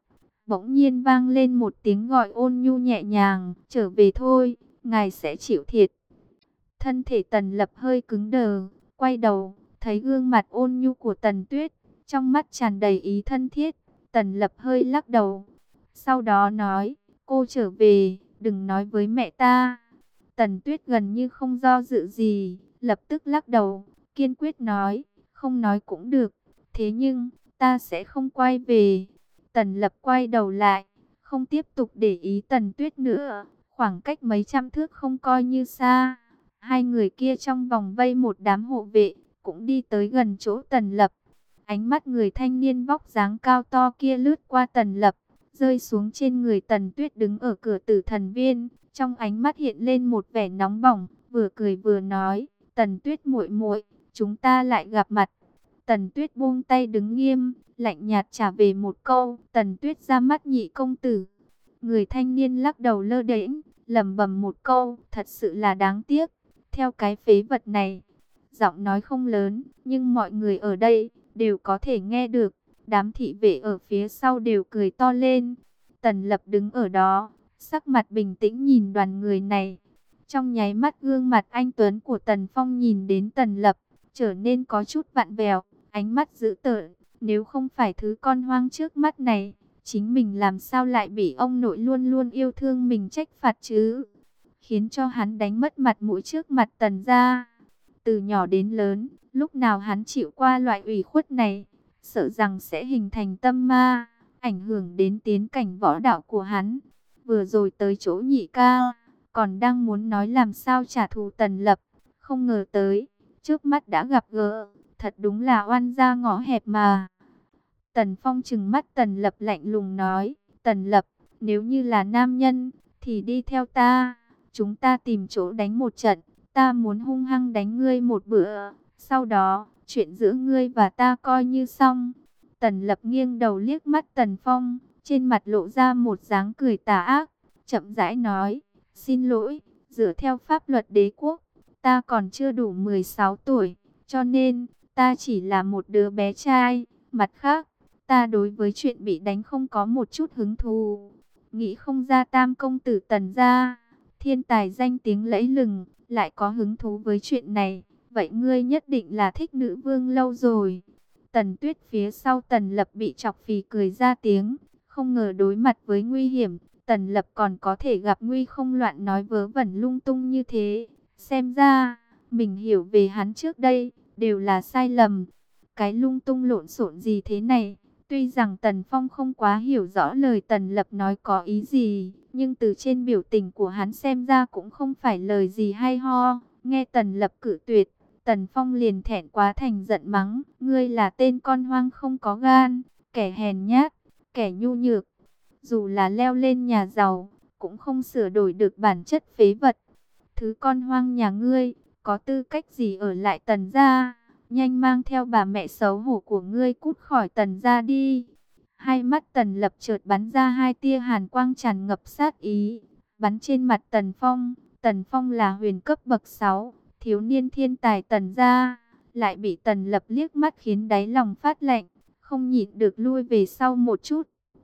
bỗng nhiên vang lên một tiếng gọi ôn nhu nhẹ nhàng, trở về thôi, ngài sẽ chịu thiệt. Thân thể Tần Lập hơi cứng đờ, quay đầu, thấy gương mặt ôn nhu của Tần Tuyết, trong mắt tràn đầy ý thân thiết. Tần Lập hơi lắc đầu, sau đó nói, cô trở về, đừng nói với mẹ ta. Tần Tuyết gần như không do dự gì, lập tức lắc đầu, kiên quyết nói, không nói cũng được, thế nhưng, ta sẽ không quay về. Tần Lập quay đầu lại, không tiếp tục để ý Tần Tuyết nữa, khoảng cách mấy trăm thước không coi như xa. Hai người kia trong vòng vây một đám hộ vệ, cũng đi tới gần chỗ Tần Lập. Ánh mắt người thanh niên vóc dáng cao to kia lướt qua Tần Lập, rơi xuống trên người Tần Tuyết đứng ở cửa Tử Thần Viên. Trong ánh mắt hiện lên một vẻ nóng bỏng, vừa cười vừa nói, Tần Tuyết muội muội, chúng ta lại gặp mặt. Tần Tuyết buông tay đứng nghiêm, lạnh nhạt trả về một câu, Tần Tuyết ra mắt nhị công tử. Người thanh niên lắc đầu lơ đễnh, lẩm bẩm một câu, thật sự là đáng tiếc, theo cái phế vật này. Giọng nói không lớn, nhưng mọi người ở đây đều có thể nghe được. Đám thị vệ ở phía sau đều cười to lên. Tần Lập đứng ở đó, sắc mặt bình tĩnh nhìn đoàn người này. Trong nháy mắt gương mặt anh tuấn của Tần Phong nhìn đến Tần Lập, trở nên có chút vặn vẹo, ánh mắt dữ tợn. Nếu không phải thứ con hoang trước mắt này, chính mình làm sao lại bị ông nội luôn luôn yêu thương mình trách phạt chứ? Khiến cho hắn đánh mất mặt mũi trước mặt Tần gia. Từ nhỏ đến lớn, lúc nào hắn chịu qua loại ủy khuất này, sợ rằng sẽ hình thành tâm ma, ảnh hưởng đến tiến cảnh võ đạo của hắn. Vừa rồi tới chỗ nhị ca, còn đang muốn nói làm sao trả thù Tần Lập, không ngờ tới, trước mắt đã gặp gỡ, thật đúng là oan gia ngõ hẹp mà. Tần Phong trừng mắt Tần Lập lạnh lùng nói, Tần Lập, nếu như là nam nhân, thì đi theo ta, chúng ta tìm chỗ đánh một trận, ta muốn hung hăng đánh ngươi một bữa, sau đó, chuyện giữa ngươi và ta coi như xong. Tần Lập nghiêng đầu liếc mắt Tần Phong, trên mặt lộ ra một dáng cười tà ác, chậm rãi nói, xin lỗi, dựa theo pháp luật đế quốc, ta còn chưa đủ mười sáu tuổi, cho nên, ta chỉ là một đứa bé trai, mặt khác, ta đối với chuyện bị đánh không có một chút hứng thú. Nghĩ không ra tam công tử Tần gia, thiên tài danh tiếng lẫy lừng, lại có hứng thú với chuyện này, vậy ngươi nhất định là thích nữ vương lâu rồi. Tần Tuyết phía sau Tần Lập bị chọc phì cười ra tiếng, không ngờ đối mặt với nguy hiểm, Tần Lập còn có thể gặp nguy không loạn nói vớ vẩn lung tung như thế. Xem ra, mình hiểu về hắn trước đây, đều là sai lầm. Cái lung tung lộn xộn gì thế này? Tuy rằng Tần Phong không quá hiểu rõ lời Tần Lập nói có ý gì, nhưng từ trên biểu tình của hắn xem ra cũng không phải lời gì hay ho. Nghe Tần Lập cự tuyệt, Tần Phong liền thẹn quá thành giận mắng, ngươi là tên con hoang không có gan, kẻ hèn nhát, kẻ nhu nhược. Dù là leo lên nhà giàu, cũng không sửa đổi được bản chất phế vật. Thứ con hoang nhà ngươi, có tư cách gì ở lại Tần gia? Nhanh mang theo bà mẹ xấu hổ của ngươi cút khỏi Tần gia đi. Hai mắt Tần Lập chợt bắn ra hai tia hàn quang tràn ngập sát ý, bắn trên mặt Tần Phong. Tần Phong là huyền cấp bậc sáu, thiếu niên thiên tài Tần gia, lại bị Tần Lập liếc mắt khiến đáy lòng phát lạnh, không nhịn được lui về sau một chút.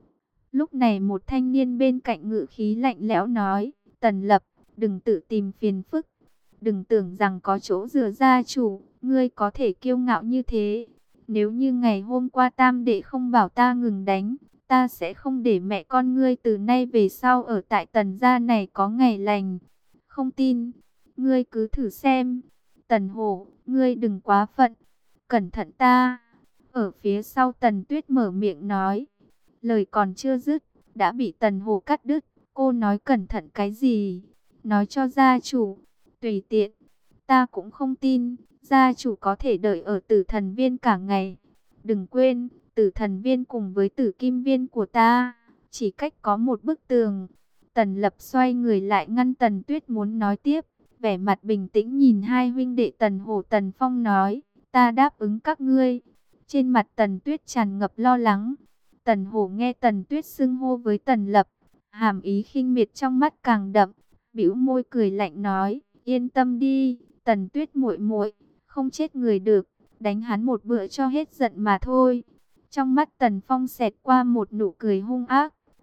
Lúc này một thanh niên bên cạnh ngự khí lạnh lẽo nói, Tần Lập, đừng tự tìm phiền phức, đừng tưởng rằng có chỗ dựa gia chủ, ngươi có thể kiêu ngạo như thế. Nếu như ngày hôm qua tam đệ không bảo ta ngừng đánh, ta sẽ không để mẹ con ngươi từ nay về sau ở tại Tần gia này có ngày lành. Không tin, ngươi cứ thử xem. Tần Hổ, ngươi đừng quá phận, cẩn thận ta. Ở phía sau Tần Tuyết mở miệng nói, lời còn chưa dứt, đã bị Tần Hổ cắt đứt. Cô nói cẩn thận cái gì? Nói cho gia chủ, tùy tiện, ta cũng không tin. Gia chủ có thể đợi ở Tử Thần Viên cả ngày. Đừng quên, Tử Thần Viên cùng với Tử Kim Viên của ta, chỉ cách có một bức tường. Tần Lập xoay người lại ngăn Tần Tuyết muốn nói tiếp, vẻ mặt bình tĩnh nhìn hai huynh đệ Tần Hổ Tần Phong nói, ta đáp ứng các ngươi. Trên mặt Tần Tuyết tràn ngập lo lắng. Tần Hổ nghe Tần Tuyết xưng hô với Tần Lập, hàm ý khinh miệt trong mắt càng đậm, bĩu môi cười lạnh nói, yên tâm đi, Tần Tuyết muội muội, không chết người được, đánh hắn một bữa cho hết giận mà thôi. Trong mắt Tần Phong xẹt qua một nụ cười hung ác,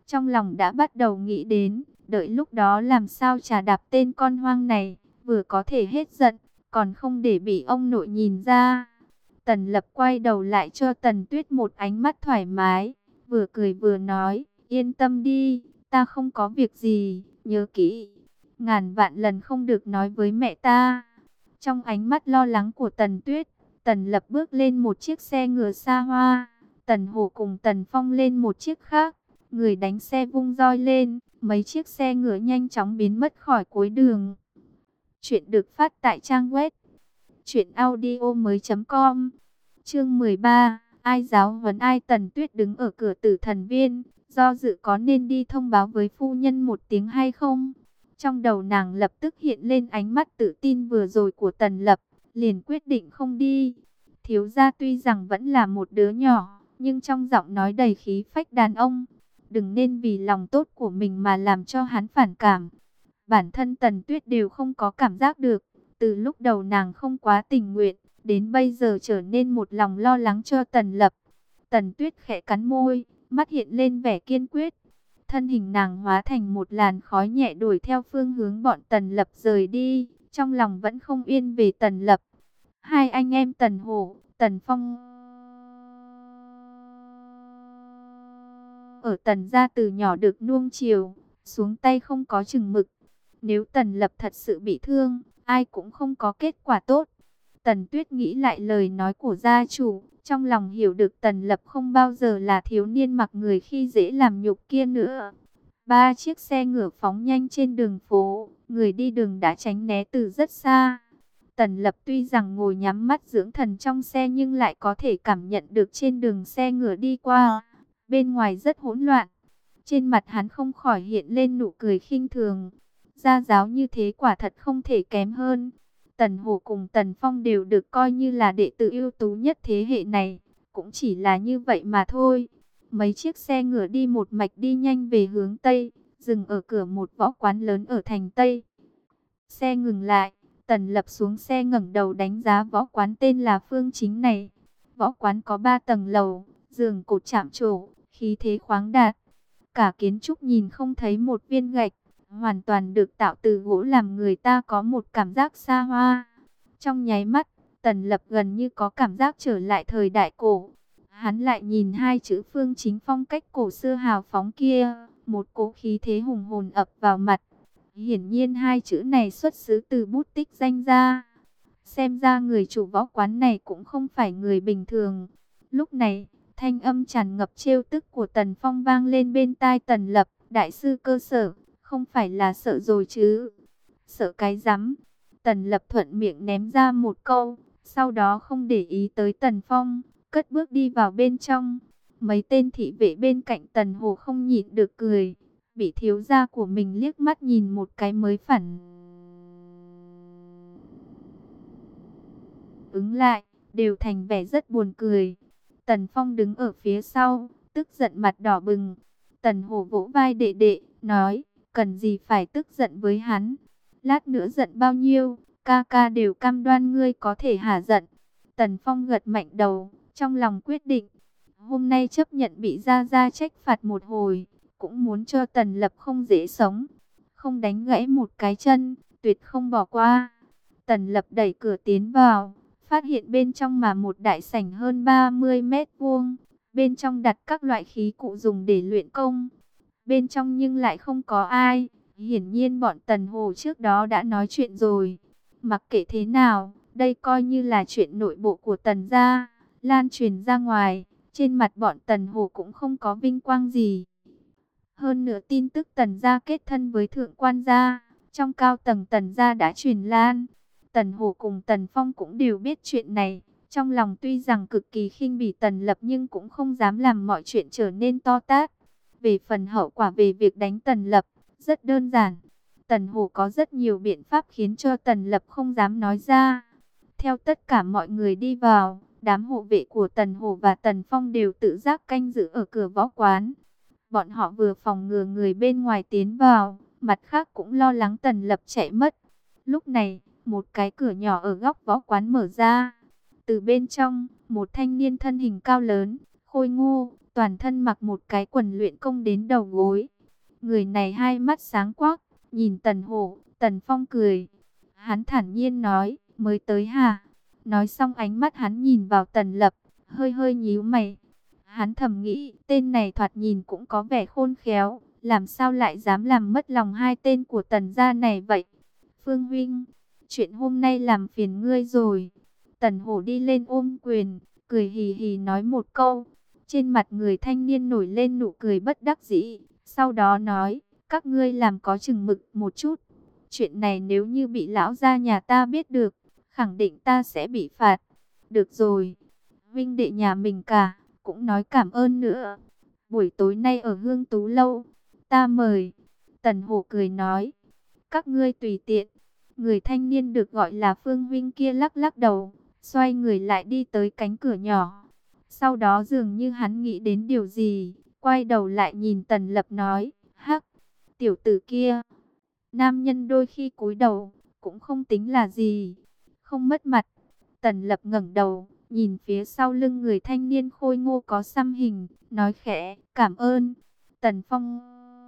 Trong lòng đã bắt đầu nghĩ đến, đợi lúc đó làm sao trà đạp tên con hoang này, vừa có thể hết giận, còn không để bị ông nội nhìn ra. Tần Lập quay đầu lại cho Tần Tuyết một ánh mắt thoải mái, vừa cười vừa nói, yên tâm đi, ta không có việc gì, nhớ kỹ, ngàn vạn lần không được nói với mẹ ta. Trong ánh mắt lo lắng của Tần Tuyết, Tần Lập bước lên một chiếc xe ngựa xa hoa, Tần Hổ cùng Tần Phong lên một chiếc khác, người đánh xe vung roi lên, mấy chiếc xe ngựa nhanh chóng biến mất khỏi cuối đường. Chuyện được phát tại trang web truyện audio mới chấm com. Chương mười ba, ai giáo huấn ai? Tần Tuyết đứng ở cửa Tử Thần Viên, do dự có nên đi thông báo với phu nhân một tiếng hay không. Trong đầu nàng lập tức hiện lên ánh mắt tự tin vừa rồi của Tần Lập, liền quyết định không đi. Thiếu gia tuy rằng vẫn là một đứa nhỏ, nhưng trong giọng nói đầy khí phách đàn ông. Đừng nên vì lòng tốt của mình mà làm cho hắn phản cảm. Bản thân Tần Tuyết đều không có cảm giác được. Từ lúc đầu nàng không quá tình nguyện, đến bây giờ trở nên một lòng lo lắng cho Tần Lập. Tần Tuyết khẽ cắn môi, mắt hiện lên vẻ kiên quyết. Thân hình nàng hóa thành một làn khói nhẹ đuổi theo phương hướng bọn Tần Lập rời đi. Trong lòng vẫn không yên về Tần Lập. Hai anh em Tần Hổ, Tần Phong ở Tần gia từ nhỏ được nuông chiều, xuống tay không có chừng mực. Nếu Tần Lập thật sự bị thương, ai cũng không có kết quả tốt. Tần Tuyết nghĩ lại lời nói của gia chủ, trong lòng hiểu được Tần Lập không bao giờ là thiếu niên mặc người khi dễ làm nhục kia nữa. Ba chiếc xe ngựa phóng nhanh trên đường phố, người đi đường đã tránh né từ rất xa. Tần Lập tuy rằng ngồi nhắm mắt dưỡng thần trong xe nhưng lại có thể cảm nhận được trên đường xe ngựa đi qua, bên ngoài rất hỗn loạn. Trên mặt hắn không khỏi hiện lên nụ cười khinh thường. Gia giáo như thế quả thật không thể kém hơn. Tần Hổ cùng Tần Phong đều được coi như là đệ tử ưu tú nhất thế hệ này, cũng chỉ là như vậy mà thôi. Mấy chiếc xe ngựa đi một mạch đi nhanh về hướng Tây, dừng ở cửa một võ quán lớn ở thành Tây. Xe ngừng lại, Tần Lập xuống xe ngẩng đầu đánh giá võ quán tên là Phương Chính này. Võ quán có ba tầng lầu, giường cột chạm trổ, khí thế khoáng đạt. Cả kiến trúc nhìn không thấy một viên gạch, hoàn toàn được tạo từ gỗ làm người ta có một cảm giác xa hoa. Trong nháy mắt, Tần Lập gần như có cảm giác trở lại thời đại cổ. Hắn lại nhìn hai chữ Phương Chính phong cách cổ xưa hào phóng kia, một cỗ khí thế hùng hồn ập vào mặt. Hiển nhiên hai chữ này xuất xứ từ bút tích danh gia. Xem ra người chủ võ quán này cũng không phải người bình thường. Lúc này, thanh âm tràn ngập trêu tức của Tần Phong vang lên bên tai Tần Lập. Đại sư cơ sở, không phải là sợ rồi chứ? Sợ cái rắm? Tần Lập thuận miệng ném ra một câu, sau đó không để ý tới Tần Phong, cất bước đi vào bên trong. Mấy tên thị vệ bên cạnh Tần Hồ không nhịn được cười, bị thiếu gia của mình liếc mắt nhìn một cái mới phản ứng lại, đều thành vẻ rất buồn cười. Tần Phong đứng ở phía sau, tức giận mặt đỏ bừng. Tần Hồ vỗ vai đệ đệ, nói, cần gì phải tức giận với hắn. Lát nữa giận bao nhiêu, ca ca đều cam đoan ngươi có thể hả giận. Tần Phong gật mạnh đầu, trong lòng quyết định. Hôm nay chấp nhận bị Gia Gia trách phạt một hồi, cũng muốn cho Tần Lập không dễ sống. Không đánh gãy một cái chân, tuyệt không bỏ qua. Tần Lập đẩy cửa tiến vào, phát hiện bên trong mà một đại sảnh hơn ba mươi mét vuông. Bên trong đặt các loại khí cụ dùng để luyện công. Bên trong nhưng lại không có ai. Hiển nhiên bọn Tần Hồ trước đó đã nói chuyện rồi. Mặc kệ thế nào, đây coi như là chuyện nội bộ của Tần gia, lan truyền ra ngoài. Trên mặt bọn Tần Hồ cũng không có vinh quang gì. Hơn nữa tin tức Tần gia kết thân với Thượng Quan gia, trong cao tầng Tần gia đã truyền lan. Tần Hồ cùng Tần Phong cũng đều biết chuyện này. Trong lòng tuy rằng cực kỳ khinh bỉ Tần Lập nhưng cũng không dám làm mọi chuyện trở nên to tát. Về phần hậu quả về việc đánh Tần Lập, rất đơn giản. Tần Hồ có rất nhiều biện pháp khiến cho Tần Lập không dám nói ra. Theo tất cả mọi người đi vào, đám hộ vệ của Tần Hồ và Tần Phong đều tự giác canh giữ ở cửa võ quán. Bọn họ vừa phòng ngừa người bên ngoài tiến vào, mặt khác cũng lo lắng Tần Lập chạy mất. Lúc này, một cái cửa nhỏ ở góc võ quán mở ra. Từ bên trong, một thanh niên thân hình cao lớn, khôi ngô, toàn thân mặc một cái quần luyện công đến đầu gối. Người này hai mắt sáng quắc, nhìn Tần Hổ. Tần Phong cười. Hắn thản nhiên nói, mới tới hả? Nói xong ánh mắt hắn nhìn vào Tần Lập, hơi hơi nhíu mày. Hắn thầm nghĩ, tên này thoạt nhìn cũng có vẻ khôn khéo, làm sao lại dám làm mất lòng hai tên của Tần gia này vậy? Phương huynh, chuyện hôm nay làm phiền ngươi rồi. Tần Hổ đi lên ôm quyền, cười hì hì nói một câu. Trên mặt người thanh niên nổi lên nụ cười bất đắc dĩ, sau đó nói, các ngươi làm có chừng mực một chút. Chuyện này nếu như bị lão gia nhà ta biết được, khẳng định ta sẽ bị phạt. Được rồi, huynh đệ nhà mình cả, cũng nói cảm ơn nữa. Buổi tối nay ở Hương Tú Lâu, ta mời. Tần Hổ cười nói, các ngươi tùy tiện. Người thanh niên được gọi là Phương huynh kia lắc lắc đầu, xoay người lại đi tới cánh cửa nhỏ. Sau đó dường như hắn nghĩ đến điều gì, quay đầu lại nhìn Tần Lập nói, hắc, tiểu tử kia. Nam nhân đôi khi cúi đầu, cũng không tính là gì, không mất mặt. Tần Lập ngẩng đầu, nhìn phía sau lưng người thanh niên khôi ngô có xăm hình, nói khẽ, cảm ơn. Tần Phong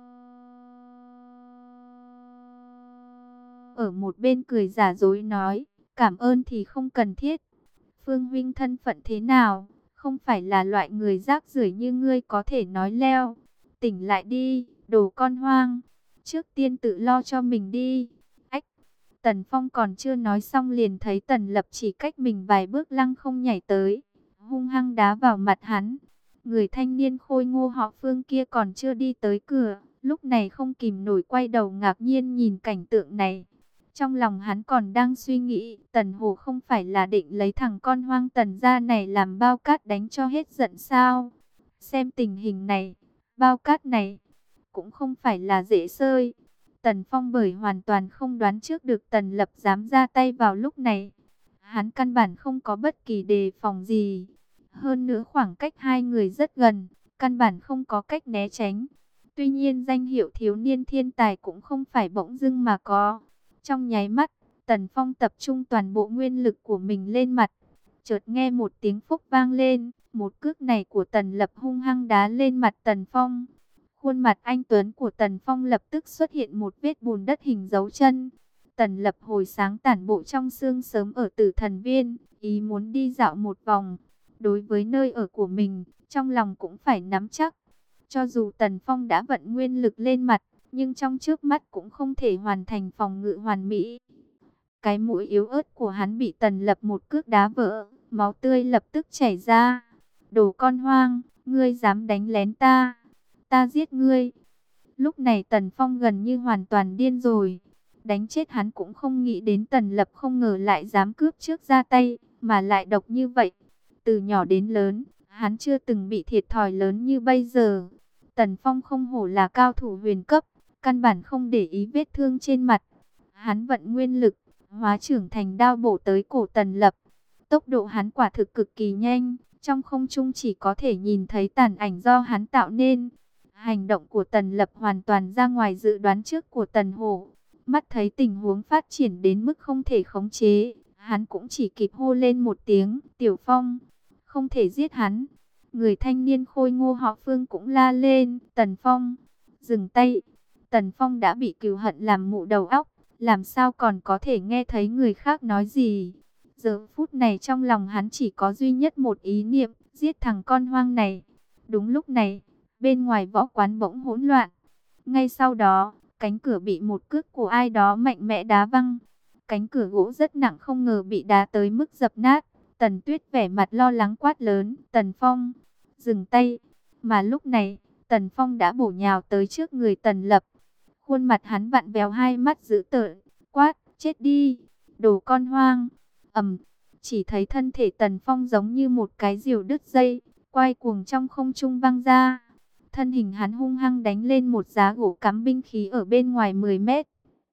ở một bên cười giả dối nói, cảm ơn thì không cần thiết. Phương huynh thân phận thế nào, không phải là loại người rác rưởi như ngươi có thể nói leo. Tỉnh lại đi, đồ con hoang. Trước tiên tự lo cho mình đi. Ách, Tần Phong còn chưa nói xong liền thấy Tần Lập chỉ cách mình vài bước lăng không nhảy tới, hung hăng đá vào mặt hắn. Người thanh niên khôi ngô họ Phương kia còn chưa đi tới cửa, lúc này không kìm nổi quay đầu ngạc nhiên nhìn cảnh tượng này. Trong lòng hắn còn đang suy nghĩ, Tần Hổ không phải là định lấy thằng con hoang Tần gia này làm bao cát đánh cho hết giận sao? Xem tình hình này, bao cát này cũng không phải là dễ sơi. Tần Phong bởi hoàn toàn không đoán trước được Tần Lập dám ra tay vào lúc này. Hắn căn bản không có bất kỳ đề phòng gì. Hơn nữa khoảng cách hai người rất gần, căn bản không có cách né tránh. Tuy nhiên danh hiệu thiếu niên thiên tài cũng không phải bỗng dưng mà có. Trong nháy mắt, Tần Phong tập trung toàn bộ nguyên lực của mình lên mặt. Chợt nghe một tiếng phốc vang lên, một cước này của Tần Lập hung hăng đá lên mặt Tần Phong. Khuôn mặt anh tuấn của Tần Phong lập tức xuất hiện một vết bùn đất hình dấu chân. Tần Lập hồi sáng tản bộ trong sương sớm ở Tử Thần Viên, ý muốn đi dạo một vòng. Đối với nơi ở của mình, trong lòng cũng phải nắm chắc. Cho dù Tần Phong đã vận nguyên lực lên mặt, nhưng trong trước mắt cũng không thể hoàn thành phòng ngự hoàn mỹ. Cái mũi yếu ớt của hắn bị Tần Lập một cước đá vỡ, máu tươi lập tức chảy ra. Đồ con hoang, ngươi dám đánh lén ta, ta giết ngươi. Lúc này Tần Phong gần như hoàn toàn điên rồi. Đánh chết hắn cũng không nghĩ đến Tần Lập không ngờ lại dám cướp trước ra tay, mà lại độc như vậy. Từ nhỏ đến lớn, hắn chưa từng bị thiệt thòi lớn như bây giờ. Tần Phong không hổ là cao thủ huyền cấp, căn bản không để ý vết thương trên mặt. Hắn vận nguyên lực, hóa trưởng thành đao bổ tới cổ Tần Lập. Tốc độ hắn quả thực cực kỳ nhanh, trong không trung chỉ có thể nhìn thấy tàn ảnh do hắn tạo nên. Hành động của Tần Lập hoàn toàn ra ngoài dự đoán trước của Tần Hổ. Mắt thấy tình huống phát triển đến mức không thể khống chế, hắn cũng chỉ kịp hô lên một tiếng, Tiểu Phong, không thể giết hắn. Người thanh niên khôi ngô họ Phương cũng la lên, Tần Phong, dừng tay. Tần Phong đã bị cừu hận làm mụ đầu óc, làm sao còn có thể nghe thấy người khác nói gì. Giờ phút này trong lòng hắn chỉ có duy nhất một ý niệm, giết thằng con hoang này. Đúng lúc này, bên ngoài võ quán bỗng hỗn loạn. Ngay sau đó, cánh cửa bị một cước của ai đó mạnh mẽ đá văng. Cánh cửa gỗ rất nặng không ngờ bị đá tới mức dập nát. Tần Tuyết vẻ mặt lo lắng quát lớn, Tần Phong, dừng tay. Mà lúc này, Tần Phong đã bổ nhào tới trước người Tần Lập. Khuôn mặt hắn vặn vẹo, hai mắt dữ tợn, quát, chết đi, đồ con hoang. Ầm, chỉ thấy thân thể Tần Phong giống như một cái diều đứt dây, quay cuồng trong không trung văng ra. Thân hình hắn hung hăng đánh lên một giá gỗ cắm binh khí ở bên ngoài mười mét.